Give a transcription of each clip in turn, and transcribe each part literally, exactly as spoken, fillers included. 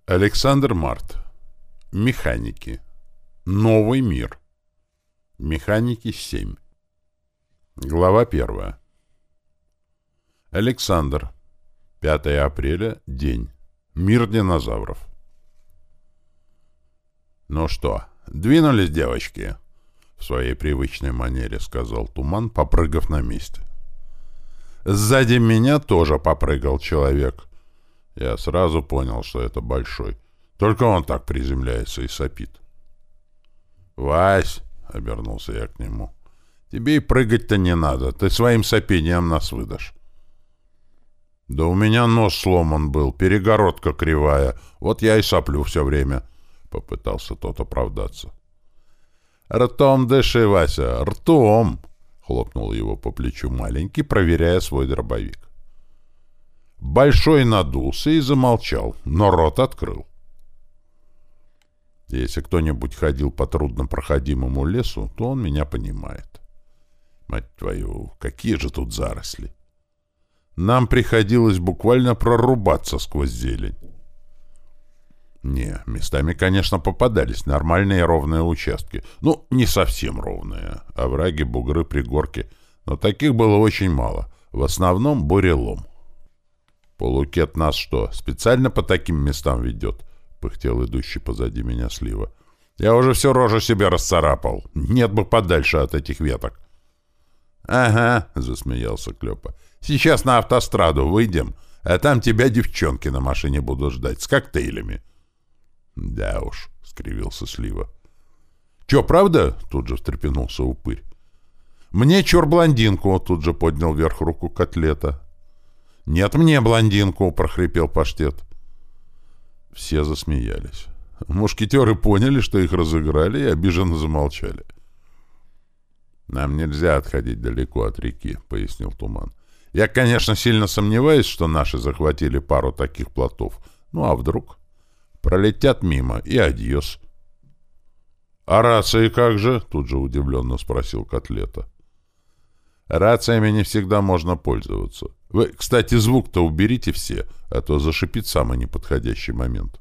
Александр Март. Механики. Новый мир. Механики семь. Глава первая. Александр. пятое апреля. День. Мир динозавров. «Ну что, двинулись, девочки?» — в своей привычной манере сказал Туман, попрыгав на месте. Сзади меня тоже попрыгал человек. Я сразу понял, что это большой. Только он так приземляется и сопит. «Вась!» — обернулся я к нему. «Тебе и прыгать-то не надо. Ты своим сопением нас выдашь». «Да у меня нос сломан был, перегородка кривая. Вот я и соплю все время», — попытался тот оправдаться. «Ртом дыши, Вася, ртом!» — хлопнул его по плечу маленький, проверяя свой дробовик. Большой надулся и замолчал, но рот открыл. Если кто-нибудь ходил по труднопроходимому лесу, то он меня понимает. Мать твою, какие же тут заросли! Нам приходилось буквально прорубаться сквозь зелень. Не, местами, конечно, попадались нормальные ровные участки. Ну, не совсем ровные. Овраги, бугры, пригорки. Но таких было очень мало. В основном бурелом. «Полукет нас что, специально по таким местам ведет?» — пыхтел идущий позади меня Слива. «Я уже всю рожу себе расцарапал. Нет бы подальше от этих веток». «Ага», — засмеялся Клёпа. «Сейчас на автостраду выйдем, а там тебя девчонки на машине будут ждать с коктейлями». «Да уж», — скривился Слива. «Чё, правда?» — тут же встрепенулся Упырь. «Мне чур блондинку», — тут же поднял вверх руку Котлета. «Нет мне блондинку», — прохрипел Паштет. Все засмеялись. Мушкетеры поняли, что их разыграли, и обиженно замолчали. «Нам нельзя отходить далеко от реки», — пояснил Туман. «Я, конечно, сильно сомневаюсь, что наши захватили пару таких плотов. Ну а вдруг? Пролетят мимо, и адьос». «А рации как же?» — тут же удивленно спросил Котлета. «Рациями не всегда можно пользоваться. Вы, кстати, звук-то уберите все, а то зашипит в самый неподходящий момент».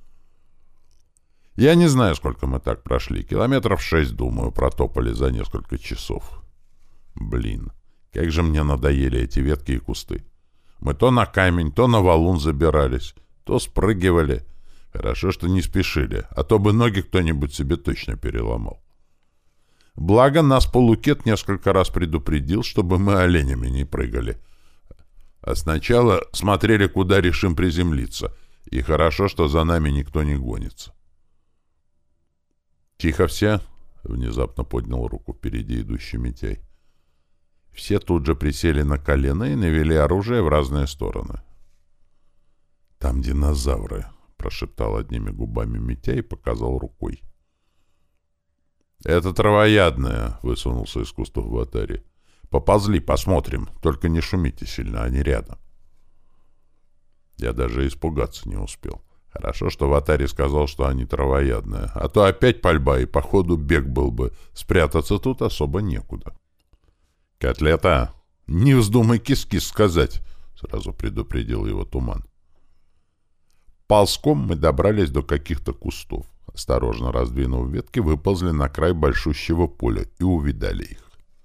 Я не знаю, сколько мы так прошли. Километров шесть, думаю, протопали за несколько часов. Блин, как же мне надоели эти ветки и кусты. Мы то на камень, то на валун забирались, то спрыгивали. Хорошо, что не спешили, а то бы ноги кто-нибудь себе точно переломал. Благо, нас Полукет несколько раз предупредил, чтобы мы оленями не прыгали. А сначала смотрели, куда решим приземлиться, и хорошо, что за нами никто не гонится. «Тихо все!» — внезапно поднял руку впереди идущий Митяй. Все тут же присели на колено и навели оружие в разные стороны. «Там динозавры!» — прошептал одними губами Митяй и показал рукой. «Это травоядная!» — высунулся из кустов Ватари. «Поползли, посмотрим. Только не шумите сильно, они рядом». Я даже испугаться не успел. Хорошо, что Ватари сказал, что они травоядные, а то опять пальба, и походу бег был бы. Спрятаться тут особо некуда. «Котлета, не вздумай кис-кис сказать!» — сразу предупредил его Туман. Ползком мы добрались до каких-то кустов. Осторожно раздвинув ветки, выползли на край большущего поля и увидали их.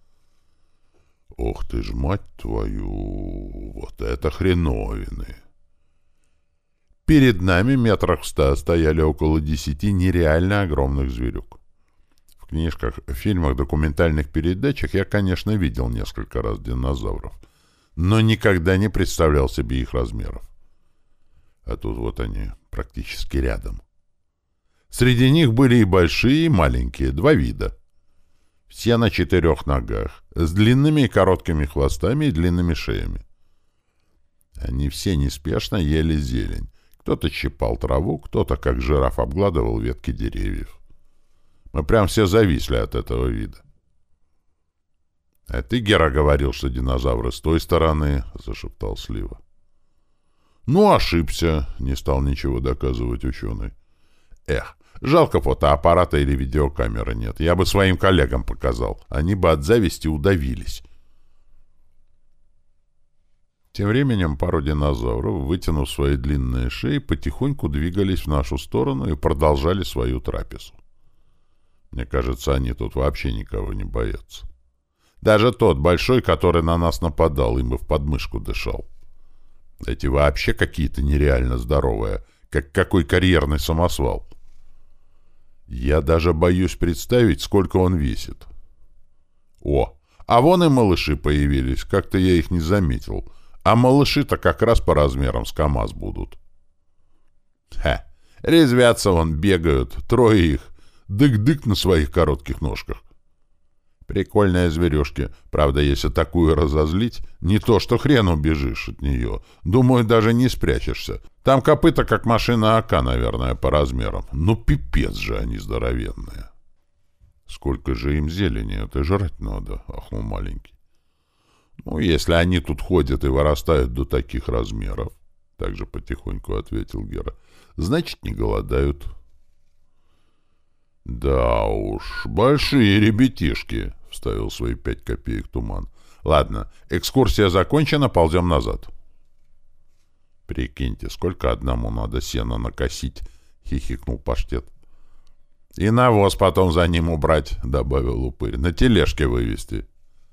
«Ох ты ж, мать твою! Вот это хреновины!» Перед нами метрах в ста стояли около десяти нереально огромных зверюк. В книжках, фильмах, документальных передачах я, конечно, видел несколько раз динозавров, но никогда не представлял себе их размеров. А тут вот они практически рядом. Среди них были и большие, и маленькие, два вида. Все на четырех ногах, с длинными и короткими хвостами и длинными шеями. Они все неспешно ели зелень. Кто-то щипал траву, кто-то, как жираф, обгладывал ветки деревьев. Мы прям все зависли от этого вида. — А ты, Гера, говорил, что динозавры с той стороны, — зашептал Слива. — Ну, ошибся, — не стал ничего доказывать ученый. — Эх, жалко, фотоаппарата или видеокамеры нет. Я бы своим коллегам показал. Они бы от зависти удавились. Тем временем пару динозавров, вытянув свои длинные шеи, потихоньку двигались в нашу сторону и продолжали свою трапезу. Мне кажется, они тут вообще никого не боятся. Даже тот большой, который на нас нападал, им бы в подмышку дышал. Эти вообще какие-то нереально здоровые, как какой карьерный самосвал. Я даже боюсь представить, сколько он весит. О, а вон и малыши появились, как-то я их не заметил. А малыши-то как раз по размерам с КамАЗ будут. Ха, резвятся вон, бегают, трое их, дык-дык на своих коротких ножках. Прикольные зверюшки. Правда, если такую разозлить, не то что хрен убежишь от нее. Думаю, даже не спрячешься. Там копыта, как машина АК, наверное, по размерам. Ну, пипец же они здоровенные. Сколько же им зелени, это жрать надо, ахнул маленький. Ну, если они тут ходят и вырастают до таких размеров, также потихоньку ответил Гера, значит, не голодают. «Да уж, большие ребятишки», — вставил свои пять копеек Туман. «Ладно, экскурсия закончена, ползем назад». «Прикиньте, сколько одному надо сена накосить», — хихикнул Паштет. «И навоз потом за ним убрать», — добавил Упырь, — «на тележке вывезти».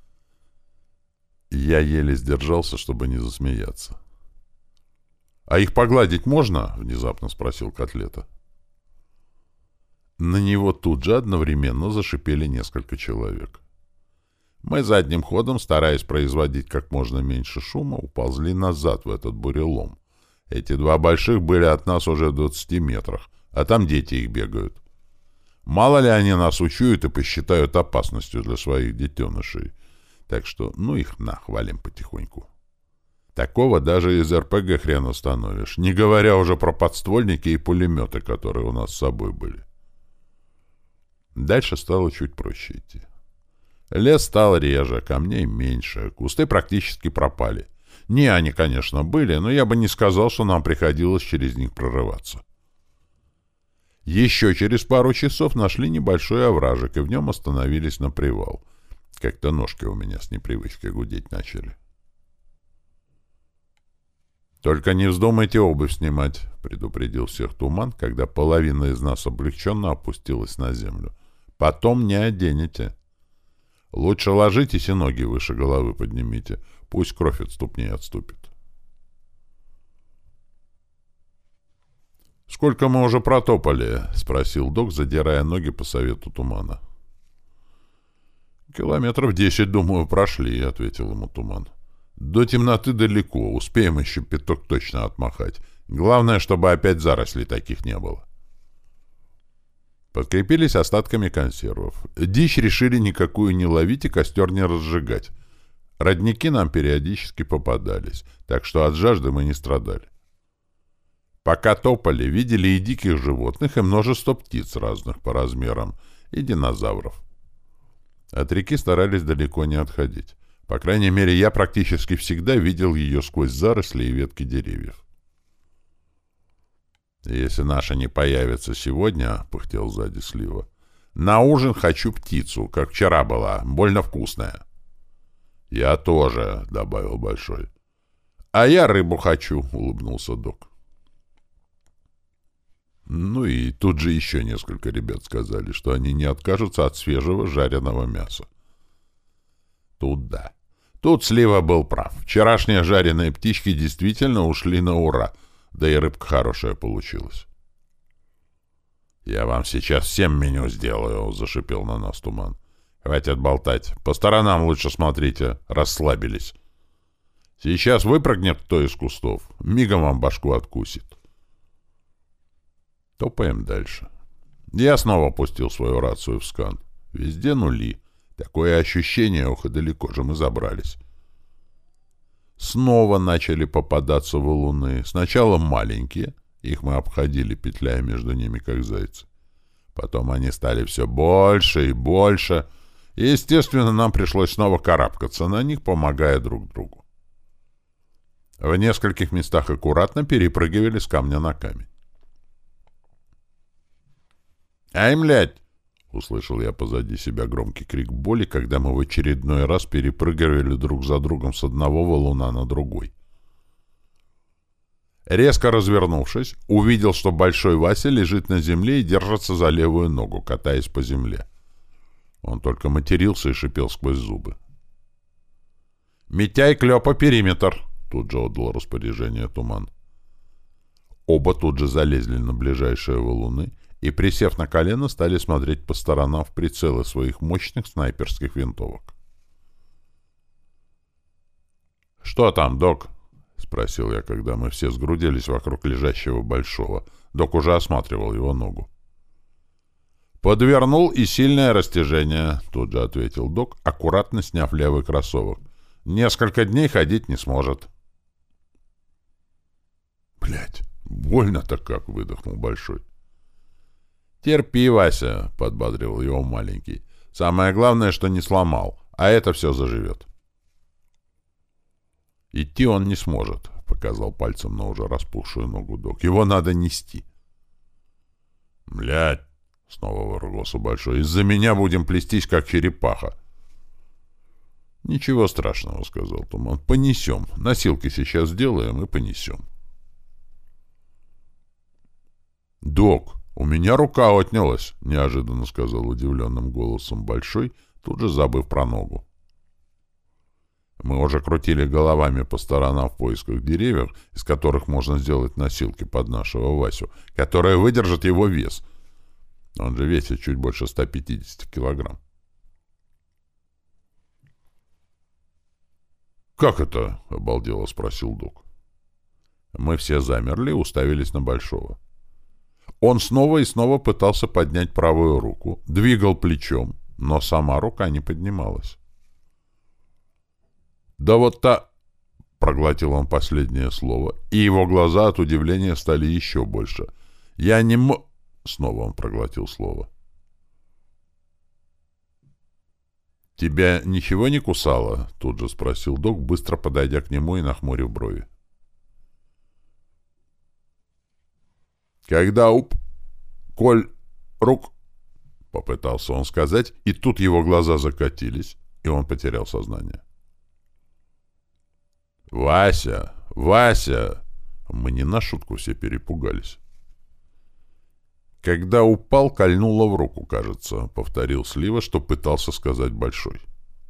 Я еле сдержался, чтобы не засмеяться. «А их погладить можно?» — внезапно спросил Котлета. На него тут же одновременно зашипели несколько человек. Мы задним ходом, стараясь производить как можно меньше шума, уползли назад в этот бурелом. Эти два больших были от нас уже в двадцати метрах, а там дети их бегают. Мало ли они нас учуют и посчитают опасностью для своих детенышей. Так что, ну их нахвалим потихоньку. Такого даже из РПГ хрен установишь, не говоря уже про подствольники и пулеметы, которые у нас с собой были. Дальше стало чуть проще идти. Лес стал реже, камней меньше, кусты практически пропали. Не они, конечно, были, но я бы не сказал, что нам приходилось через них прорываться. Еще через пару часов нашли небольшой овражек и в нем остановились на привал. Как-то ножки у меня с непривычки гудеть начали. «Только не вздумайте обувь снимать», — предупредил всех Туман, когда половина из нас облегченно опустилась на землю. «Потом не оденете. Лучше ложитесь и ноги выше головы поднимите. Пусть кровь от ступней отступит». «Сколько мы уже протопали?» — спросил док, задирая ноги по совету Тумана. «Километров десять, думаю, прошли», — ответил ему Туман. «До темноты далеко, успеем еще пяток точно отмахать. Главное, чтобы опять зарослей таких не было». Подкрепились остатками консервов. Дичь решили никакую не ловить и костер не разжигать. Родники нам периодически попадались, так что от жажды мы не страдали. Пока топали, видели и диких животных, и множество птиц разных по размерам, и динозавров. От реки старались далеко не отходить. По крайней мере, я практически всегда видел ее сквозь заросли и ветки деревьев. «Если наша не появится сегодня, — пыхтел сзади Слива, — на ужин хочу птицу, как вчера была, больно вкусная». «Я тоже, — добавил Большой. — А я рыбу хочу, — улыбнулся Док. Ну и тут же еще несколько ребят сказали, что они не откажутся от свежего жареного мяса. Тут да. Тут Слива был прав. Вчерашние жареные птички действительно ушли на ура, да и рыбка хорошая получилась. «Я вам сейчас всем меню сделаю», — зашипел на нас Туман. «Хватит болтать. По сторонам лучше смотрите. Расслабились. Сейчас выпрыгнет кто из кустов, мигом вам башку откусит». Топаем дальше. Я снова пустил свою рацию в скан. Везде нули. Такое ощущение, ох, и далеко же мы забрались. Снова начали попадаться валуны. Сначала маленькие. Их мы обходили, петляя между ними, как зайцы. Потом они стали все больше и больше. И, естественно, нам пришлось снова карабкаться на них, помогая друг другу. В нескольких местах аккуратно перепрыгивали с камня на камень. «Ай, млядь!» — услышал я позади себя громкий крик боли, когда мы в очередной раз перепрыгивали друг за другом с одного валуна на другой. Резко развернувшись, увидел, что Большой Вася лежит на земле и держится за левую ногу, катаясь по земле. Он только матерился и шипел сквозь зубы. «Митяй, Клёпа, периметр!» — тут же отдал распоряжение Туман. Оба тут же залезли на ближайшие валуны и, присев на колено, стали смотреть по сторонам в прицелы своих мощных снайперских винтовок. «Что там, док?» — спросил я, когда мы все сгрудились вокруг лежащего Большого. Док уже осматривал его ногу. «Подвернул и сильное растяжение», — тут же ответил док, аккуратно сняв левый кроссовок. «Несколько дней ходить не сможет». «Блядь, больно-то как!» — выдохнул Большой. «Терпи, Вася», — подбадривал его маленький. «Самое главное, что не сломал, а это все заживет». «Идти он не сможет», — показал пальцем на уже распухшую ногу док. «Его надо нести». «Блядь!» — снова выругался Большой. «Из-за меня будем плестись, как черепаха». «Ничего страшного», — сказал Туман. «Понесем. Носилки сейчас сделаем и понесем». «Док, у меня рука отнялась», — неожиданно сказал удивленным голосом Большой, тут же забыв про ногу. Мы уже крутили головами по сторонам в поисках деревьев, из которых можно сделать носилки под нашего Васю, которые выдержат его вес. Он же весит чуть больше ста пятидесяти килограмм. «Как это?» — обалдело спросил док. Мы все замерли и уставились на Большого. Он снова и снова пытался поднять правую руку, двигал плечом, но сама рука не поднималась. «Да вот та...» — проглотил он последнее слово, и его глаза от удивления стали еще больше. «Я не м...» — снова он проглотил слово. «Тебя ничего не кусало?» — тут же спросил док, быстро подойдя к нему и нахмурив брови. «Когда уп... Коль... Рук...» — попытался он сказать, и тут его глаза закатились, и он потерял сознание. «Вася! Вася!» Мы не на шутку все перепугались. «Когда упал, кольнуло в руку, кажется», — повторил Слива, что пытался сказать Большой.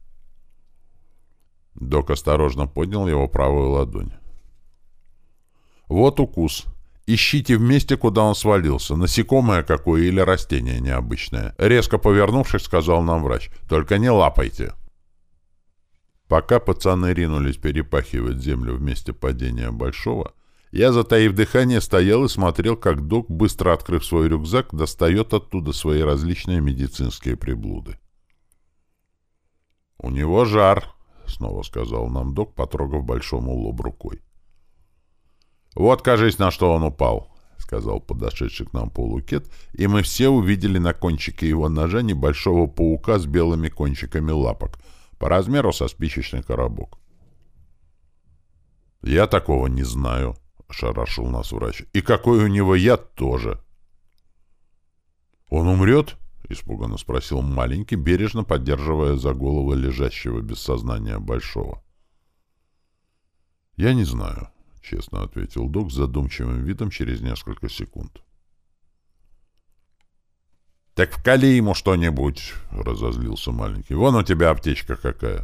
Док осторожно поднял его правую ладонь. «Вот укус. Ищите в месте, куда он свалился. Насекомое какое или растение необычное». Резко повернувшись, сказал нам врач. «Только не лапайте». Пока пацаны ринулись перепахивать землю в месте падения Большого, я, затаив дыхание, стоял и смотрел, как док, быстро открыв свой рюкзак, достает оттуда свои различные медицинские приблуды. «У него жар», — снова сказал нам док, потрогав Большому лоб рукой. «Вот, кажись, на что он упал», — сказал подошедший к нам полукет, и мы все увидели на кончике его ножа небольшого паука с белыми кончиками лапок, по размеру со спичечный коробок. «Я такого не знаю», — ошарашил нас врач. «И какой у него яд тоже». «Он умрет?» — испуганно спросил маленький, бережно поддерживая за голову лежащего без сознания Большого. «Я не знаю», — честно ответил док с задумчивым видом через несколько секунд. «Так вкали ему что-нибудь», — разозлился маленький. «Вон у тебя аптечка какая».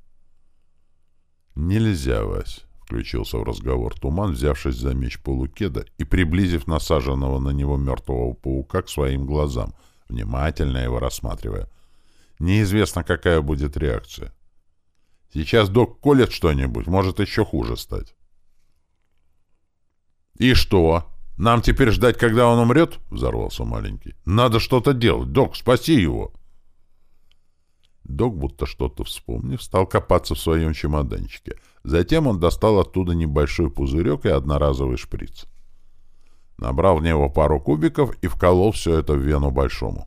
«Нельзя, Вась», — включился в разговор Туман, взявшись за меч полукеда и приблизив насаженного на него мертвого паука к своим глазам, внимательно его рассматривая. «Неизвестно, какая будет реакция. Сейчас док колет что-нибудь, может еще хуже стать». «И что? Нам теперь ждать, когда он умрет?» — взорвался маленький. «Надо что-то делать. Док, спаси его!» Док, будто что-то вспомнив, стал копаться в своем чемоданчике. Затем он достал оттуда небольшой пузырек и одноразовый шприц. Набрал в него пару кубиков и вколол все это в вену Большому.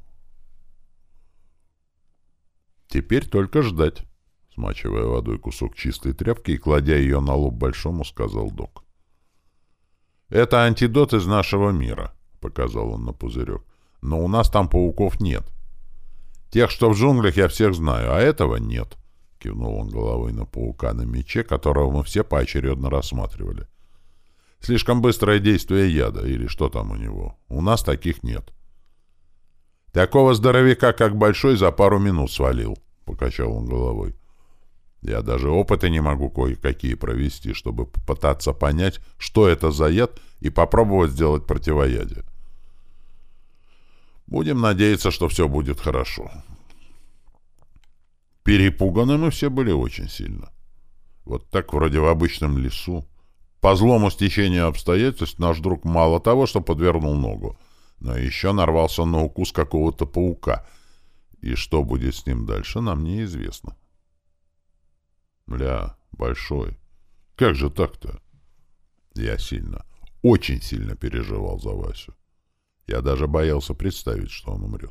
«Теперь только ждать», — смачивая водой кусок чистой тряпки и кладя ее на лоб Большому, сказал док. «Это антидот из нашего мира», — показал он на пузырек. «Но у нас там пауков нет. Тех, что в джунглях, я всех знаю, а этого нет», — кивнул он головой на паука на мече, которого мы все поочередно рассматривали. Слишком быстрое действие яда, или что там у него. У нас таких нет. Такого здоровяка, как Большой, за пару минут свалил, — покачал он головой. Я даже опыты не могу кое-какие провести, чтобы попытаться понять, что это за яд, и попробовать сделать противоядие. Будем надеяться, что все будет хорошо. Перепуганы мы все были очень сильно. Вот так вроде в обычном лесу. По злому стечению обстоятельств наш друг мало того, что подвернул ногу, но еще нарвался на укус какого-то паука. И что будет с ним дальше, нам неизвестно. Бля, Большой, как же так-то? Я сильно, очень сильно переживал за Васю. Я даже боялся представить, что он умрет.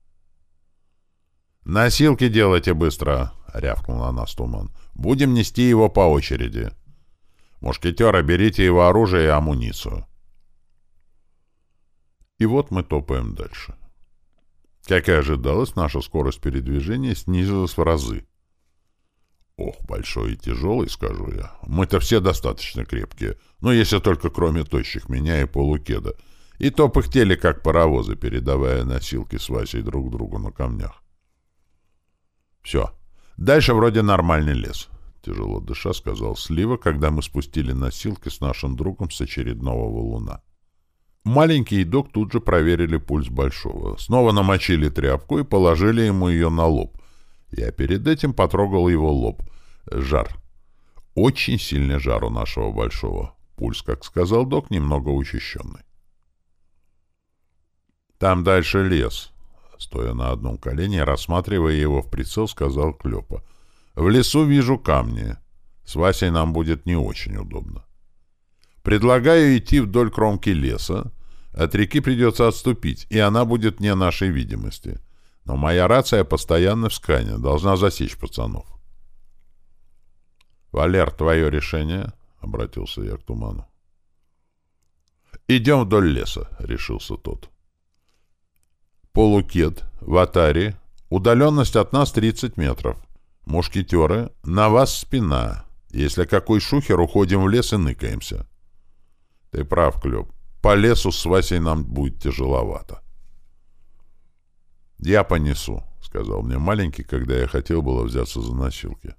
«Носилки делайте быстро!» — рявкнул на нас Туман. «Будем нести его по очереди. Мушкетера, берите его оружие и амуницию». И вот мы топаем дальше. Как и ожидалось, наша скорость передвижения снизилась в разы. Ох, Большой и тяжелый, скажу я. Мы-то все достаточно крепкие, но если только кроме тощих меня и полукеда. И то пыхтели, как паровозы, передавая носилки с Васей друг другу на камнях. Все. Дальше вроде нормальный лес. Тяжело дыша, сказал Слива, когда мы спустили носилки с нашим другом с очередного валуна. Маленький и Док тут же проверили пульс Большого. Снова намочили тряпку и положили ему ее на лоб. Я перед этим потрогал его лоб. Жар. Очень сильный жар у нашего Большого. Пульс, как сказал Док, немного учащенный. Там дальше лес. Стоя на одном колене, рассматривая его в прицел, сказал Клёпа. В лесу вижу камни. С Васей нам будет не очень удобно. Предлагаю идти вдоль кромки леса. От реки придется отступить, и она будет вне нашей видимости. Но моя рация постоянно в скане, должна засечь пацанов. — Валер, твое решение? — обратился я к Туману. — Идем вдоль леса, — решился тот. Полукед, в атаре, удаленность от нас тридцать метров. Мушкетеры, на вас спина. Если какой шухер, уходим в лес и ныкаемся. Ты прав, Клёп. По лесу с Васей нам будет тяжеловато. Я понесу, сказал мне маленький, когда я хотел было взяться за носилки.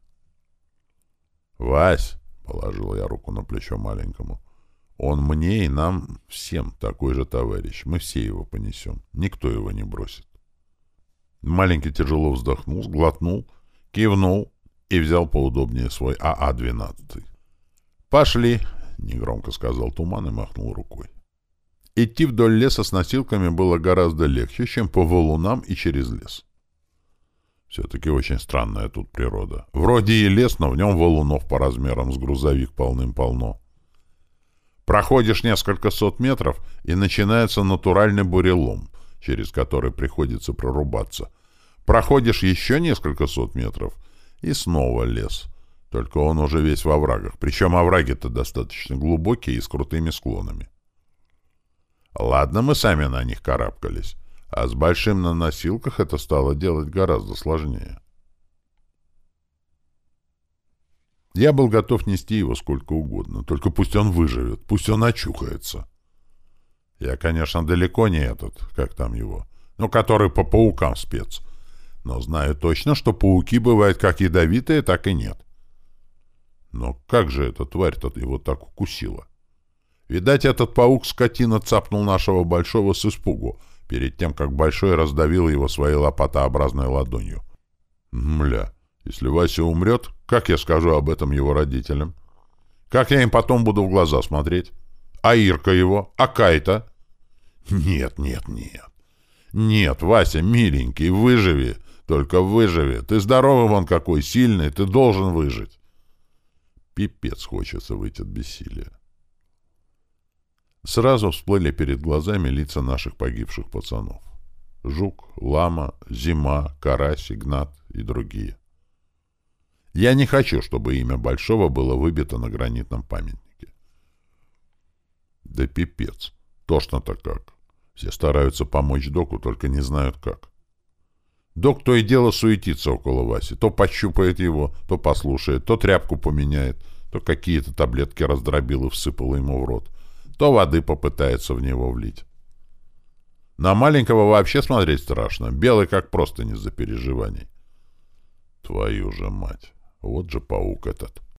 Вась, положил я руку на плечо маленькому, он мне и нам всем такой же товарищ. Мы все его понесем. Никто его не бросит. Маленький тяжело вздохнул, сглотнул, кивнул и взял поудобнее свой А А двенадцать. «Пошли!» — негромко сказал Туман и махнул рукой. Идти вдоль леса с носилками было гораздо легче, чем по валунам и через лес. Все-таки очень странная тут природа. Вроде и лес, но в нем валунов по размерам с грузовик полным-полно. Проходишь несколько сот метров, и начинается натуральный бурелом, через который приходится прорубаться. Проходишь еще несколько сот метров, и снова лес. Только он уже весь в оврагах. Причем овраги-то достаточно глубокие и с крутыми склонами. Ладно, мы сами на них карабкались, а с Большим на носилках это стало делать гораздо сложнее. Я был готов нести его сколько угодно, только пусть он выживет, пусть он очухается. Я, конечно, далеко не этот, как там его, но который по паукам спец, но знаю точно, что пауки бывают как ядовитые, так и нет. Но как же эта тварь-то его так укусила? Видать, этот паук-скотина цапнул нашего Большого с испугу, перед тем, как Большой раздавил его своей лопатообразной ладонью. Мля, если Вася умрет, как я скажу об этом его родителям? Как я им потом буду в глаза смотреть? А Ирка его? А Кайта? Нет, нет, нет. Нет, Вася, миленький, выживи. Только выживи. Ты здоровый вон какой, сильный, ты должен выжить. Пипец хочется выйти от бессилия. Сразу всплыли перед глазами лица наших погибших пацанов. Жук, Лама, Зима, Карась, Игнат и другие. Я не хочу, чтобы имя Большого было выбито на гранитном памятнике. Да пипец. Тошно-то как. Все стараются помочь Доку, только не знают как. Док то и дело суетится около Васи. То пощупает его, то послушает, то тряпку поменяет, то какие-то таблетки раздробил и всыпал ему в рот. то воды попытается в него влить. На маленького вообще смотреть страшно, белый как простынь из-за переживаний. Твою же мать, вот же паук этот.